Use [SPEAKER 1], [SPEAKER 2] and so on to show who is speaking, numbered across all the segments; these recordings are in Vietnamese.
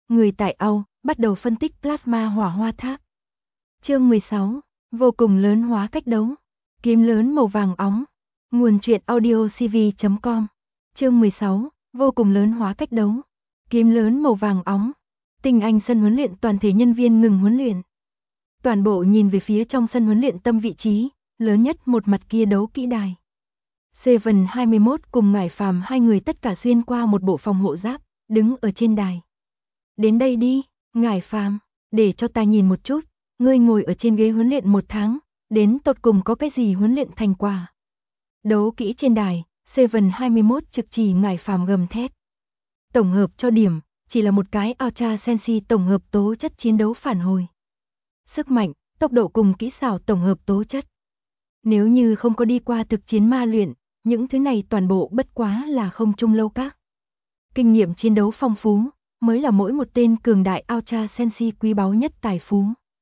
[SPEAKER 1] người tại Âu bắt đầu phân tích plasma hỏa hoa tháp. Chương 16, vô cùng lớn hóa cách đấu. Kiếm lớn màu vàng óng. Nguồn truyện audio cv.com. Chương 16, vô cùng lớn hóa cách đấu. Kiếm lớn màu vàng óng. Tinh Anh sân huấn luyện, toàn thể nhân viên ngừng huấn luyện. Toàn bộ nhìn về phía trong sân huấn luyện tâm vị trí, lớn nhất một mặt kia đấu kỹ đài. Seven 21 cùng Ngải Phàm hai người tất cả xuyên qua một bộ phòng hộ giáp, đứng ở trên đài. Đến đây đi, Ngải Phàm, để cho ta nhìn một chút, ngươi ngồi ở trên ghế huấn luyện 1 tháng, đến tột cùng có cái gì huấn luyện thành quả. Đấu kỹ trên đài, Seven 21 trực chỉ Ngải Phàm gầm thét. Tổng hợp cho điểm, chỉ là một cái Ultra Sensi tổng hợp tố chất chiến đấu phản hồi. Sức mạnh, tốc độ cùng kỹ xảo tổng hợp tố chất. Nếu như không có đi qua thực chiến ma luyện, những thứ này toàn bộ bất quá là không trung lâu các. Kinh nghiệm chiến đấu phong phú, mới là mỗi một tên cường đại Ultra Sensi quý báu nhất tài phú.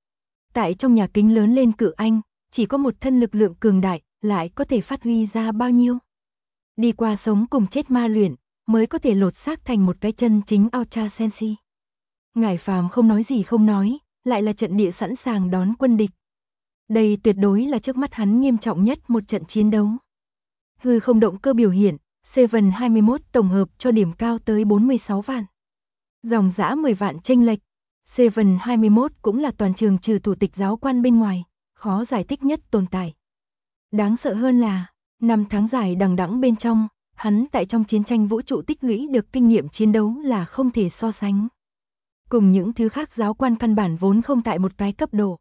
[SPEAKER 1] Tại trong nhà kính lớn lên cự anh, chỉ có một thân lực lượng cường đại, lại có thể phát huy ra bao nhiêu. Đi qua sống cùng chết ma luyện, mới có thể lột xác thành một cái chân chính Ultra Sensi. Ngải Phàm không nói gì không nói, lại là trận địa sẵn sàng đón quân địch. Đây tuyệt đối là trước mắt hắn nghiêm trọng nhất một trận chiến đấu. Hư không động cơ biểu hiện, Seven 21 tổng hợp cho điểm cao tới 46 vạn. Dòng dã 10 vạn chênh lệch. Seven 21 cũng là toàn trường trừ thủ tịch giáo quan bên ngoài, khó giải thích nhất tồn tại. Đáng sợ hơn là, 5 tháng dài đằng đẵng bên trong, hắn tại trong chiến tranh vũ trụ tích lũy được kinh nghiệm chiến đấu là không thể so sánh. Cùng những thứ khác giáo quan căn bản vốn không tại một cái cấp độ.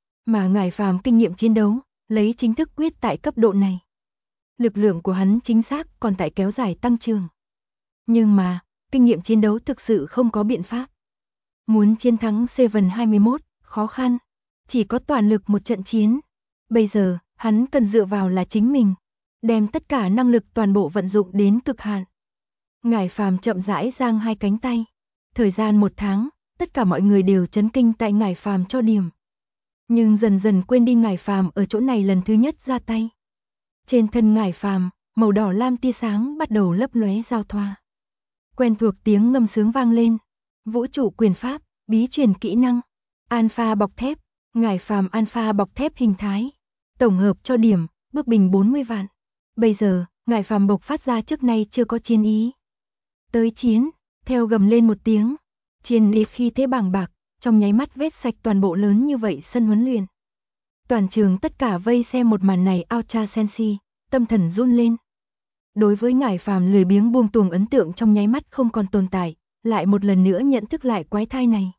[SPEAKER 1] Mà Ngải Phàm kinh nghiệm chiến đấu, lấy chính thức quyết tại cấp độ này. Lực lượng của hắn chính xác còn tại kéo dài tăng trưởng. Nhưng mà, kinh nghiệm chiến đấu thực sự không có biện pháp. Muốn chiến thắng Seven 21, khó khăn. Chỉ có toàn lực một trận chiến. Bây giờ, hắn cần dựa vào là chính mình. Đem tất cả năng lực toàn bộ vận dụng đến cực hạn. Ngải Phàm chậm rãi giang hai cánh tay. Thời gian 1 tháng, tất cả mọi người đều chấn kinh tại Ngải Phàm cho điểm. Nhưng dần dần quên đi Ngải Phàm ở chỗ này lần thứ nhất ra tay. Trên thân Ngải Phàm, màu đỏ lam tia sáng bắt đầu lấp lóe giao thoa. Quen thuộc tiếng ngâm sướng vang lên. Vũ trụ quyền pháp, bí truyền kỹ năng, Alpha bọc thép, Ngải Phàm Alpha bọc thép hình thái. Tổng hợp cho điểm, bước bình 40 vạn. Bây giờ, Ngải Phàm bộc phát ra trước nay chưa có chiến ý. Tới chiến, theo gầm lên một tiếng, chiến ý khi thế bàng bạc, trong nháy mắt vết sạch toàn bộ lớn như vậy sân huấn luyện. Toàn trường tất cả vây xem một màn này Ultra Sensi, tâm thần run lên. Đối với Ngải Phàm lười biếng buông tuồng ấn tượng trong nháy mắt không còn tồn tại, lại một lần nữa nhận thức lại quái thai này.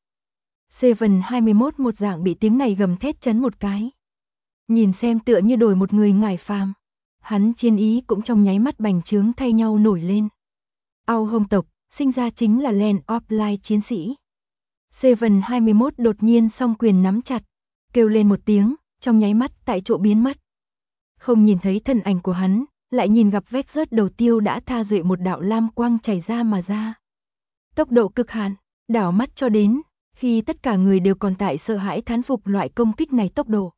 [SPEAKER 1] Seven 21 một dạng bị tiếng này gầm thét chấn một cái. Nhìn xem tựa như đổi một người Ngải Phàm, hắn chiến ý cũng trong nháy mắt bành trướng thay nhau nổi lên. Ao Hồng tộc, sinh ra chính là Land of Light chiến sĩ. Seven 21 đột nhiên song quyền nắm chặt, kêu lên một tiếng, trong nháy mắt tại chỗ biến mất. Không nhìn thấy thân ảnh của hắn, lại nhìn gặp vết rớt đầu tiêu đã tha duệ một đạo lam quang chảy ra mà ra. Tốc độ cực hạn, đảo mắt cho đến, khi tất cả người đều còn tại sợ hãi thán phục loại công kích này tốc độ.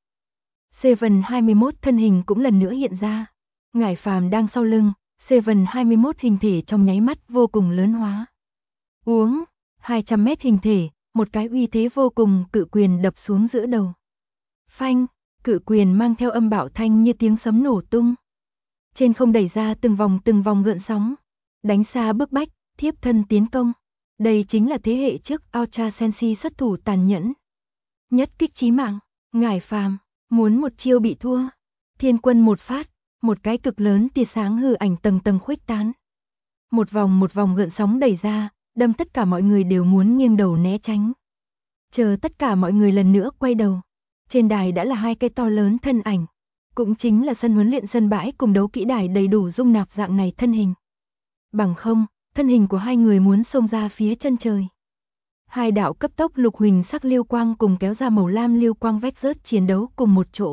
[SPEAKER 1] Seven 21 thân hình cũng lần nữa hiện ra. Ngải Phàm đang sau lưng, Seven 21 hình thể trong nháy mắt vô cùng lớn hóa. Uống, 200 mét hình thể, một cái uy thế vô cùng cự quyền đập xuống giữa đầu. Phanh, cự quyền mang theo âm bạo thanh như tiếng sấm nổ tung. Trên không đẩy ra từng vòng gợn sóng. Đánh xa bức bách, thiếp thân tiến công. Đây chính là thế hệ trước Ultra Sensi xuất thủ tàn nhẫn. Nhất kích chí mạng, Ngải Phàm muốn một chiêu bị thua. Thiên quân một phát, một cái cực lớn tia sáng hư ảnh tầng tầng khuếch tán. Một vòng gợn sóng đẩy ra, đâm tất cả mọi người đều muốn nghiêng đầu né tránh. Chờ tất cả mọi người lần nữa quay đầu. Trên đài đã là hai cái to lớn thân ảnh. Cũng chính là sân huấn luyện sân bãi cùng đấu kỹ đài đầy đủ dung nạp dạng này thân hình. Bằng không, thân hình của hai người muốn xông ra phía chân trời. Hai đạo cấp tốc lục huỳnh sắc liêu quang cùng kéo ra màu lam liêu quang vách rớt chiến đấu cùng một chỗ.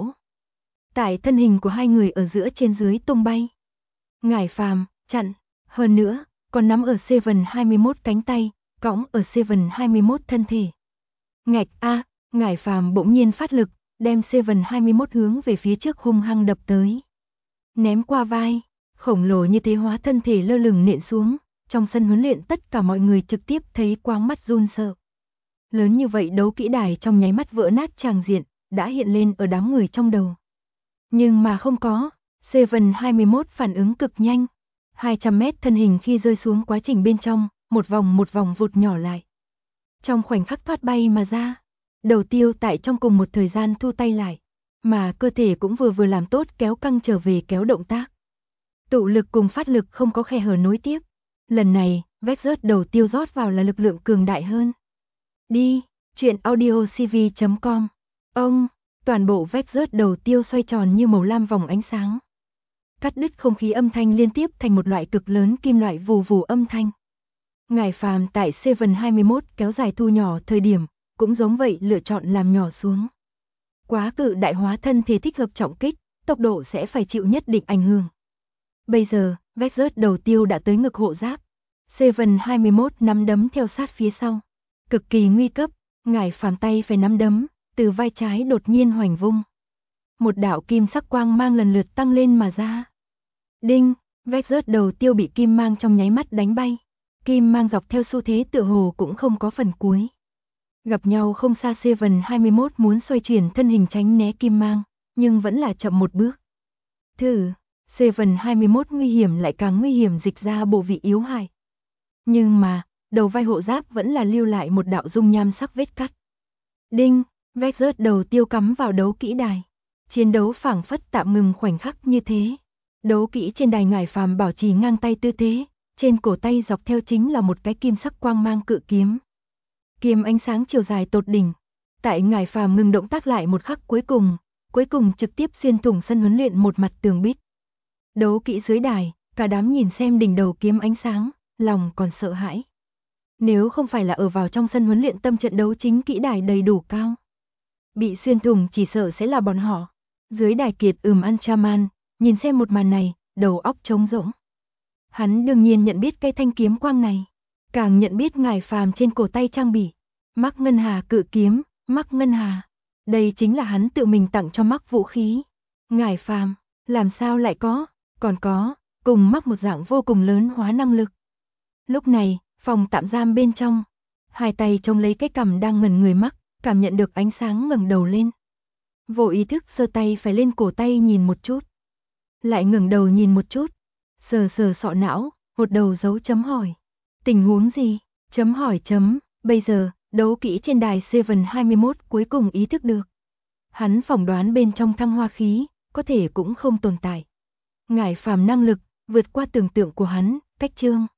[SPEAKER 1] Tại thân hình của hai người ở giữa trên dưới tung bay. Ngải Phàm chặn, hơn nữa, còn nắm ở Seven 21 cánh tay, cõng ở Seven 21 thân thể. Ngạch a, Ngải Phàm bỗng nhiên phát lực, đem Seven 21 hướng về phía trước hung hăng đập tới. Ném qua vai, khổng lồ như thế hóa thân thể lơ lửng nện xuống, Trong sân huấn luyện tất cả mọi người trực tiếp thấy quáng mắt run sợ. Lớn như vậy đấu kỹ đài trong nháy mắt vỡ nát tràng diện, đã hiện lên ở đám người trong đầu. Nhưng mà không có, Seven 21 phản ứng cực nhanh. 200 mét thân hình khi rơi xuống quá trình bên trong, một vòng vụt nhỏ lại. Trong khoảnh khắc thoát bay mà ra, Đầu Tiêu tại trong cùng một thời gian thu tay lại, mà cơ thể cũng vừa làm tốt kéo căng trở về kéo động tác. Tụ lực cùng phát lực không có khe hở nối tiếp. Lần này, vét rớt Đầu Tiêu rót vào là lực lượng cường đại hơn. Đi, chuyện audio cv.com. Ông, toàn bộ vét rớt Đầu Tiêu xoay tròn như màu lam vòng ánh sáng. Cắt đứt không khí âm thanh liên tiếp thành một loại cực lớn kim loại vù vù âm thanh. Ngải Phàm tại Seven 21 kéo dài thu nhỏ thời điểm, cũng giống vậy lựa chọn làm nhỏ xuống. Quá cự đại hóa thân thể thích hợp trọng kích, tốc độ sẽ phải chịu nhất định ảnh hưởng. Bây giờ, vét rớt Đầu Tiêu đã tới ngực hộ giáp. Seven 21 nắm đấm theo sát phía sau. Cực kỳ nguy cấp, Ngải Phàm tay phải nắm đấm, từ vai trái đột nhiên hoành vung. Một đạo kim sắc quang mang lần lượt tăng lên mà ra. Đinh, vét rớt Đầu Tiêu bị kim mang trong nháy mắt đánh bay. Kim mang dọc theo xu thế tựa hồ cũng không có phần cuối. Gặp nhau không xa, Seven 21 muốn xoay chuyển thân hình tránh né kim mang, nhưng vẫn là chậm một bước. Seven 21 nguy hiểm lại càng nguy hiểm dịch ra bộ vị yếu hại. Nhưng mà, đầu vai hộ giáp vẫn là lưu lại một đạo dung nham sắc vết cắt. Đinh, vét rớt Đầu Tiêu cắm vào đấu kỹ đài. Chiến đấu phảng phất tạm ngừng khoảnh khắc như thế. Đấu kỹ trên đài Ngải Phàm bảo trì ngang tay tư thế, trên cổ tay dọc theo chính là một cái kim sắc quang mang cự kiếm. Kiếm ánh sáng chiều dài tột đỉnh. Tại Ngải Phàm ngừng động tác lại một khắc cuối cùng trực tiếp xuyên thủng sân huấn luyện một mặt tường bích. Đấu kỹ dưới đài, cả đám nhìn xem đỉnh đầu kiếm ánh sáng, lòng còn sợ hãi. Nếu không phải là ở vào trong sân huấn luyện tâm trận đấu chính kỹ đài đầy đủ cao, bị xuyên thủng chỉ sợ sẽ là bọn họ. Dưới đài Kiệt Anchaman, nhìn xem một màn này, đầu óc trống rỗng. Hắn đương nhiên nhận biết cây thanh kiếm quang này, càng nhận biết Ngải Phàm trên cổ tay trang bị Mắc Ngân Hà cự kiếm, Mắc Ngân Hà. Đây chính là hắn tự mình tặng cho Mắc vũ khí. Ngải Phàm, làm sao lại còn có, cùng Mắc một dạng vô cùng lớn hóa năng lực. Lúc này, phòng tạm giam bên trong, hai tay chống lấy cái cằm đang ngẩn người Mắc, cảm nhận được ánh sáng ngẩng đầu lên. Vô ý thức giơ tay phải lên cổ tay nhìn một chút. Lại ngẩng đầu nhìn một chút, sờ sọ não, một đầu dấu chấm hỏi. Tình huống gì? Chấm hỏi chấm, bây giờ, đấu kỹ trên đài Seven 21 cuối cùng ý thức được. Hắn phỏng đoán bên trong thăng hoa khí, có thể cũng không tồn tại. Ngải Phàm năng lực, vượt qua tưởng tượng của hắn, cách chương.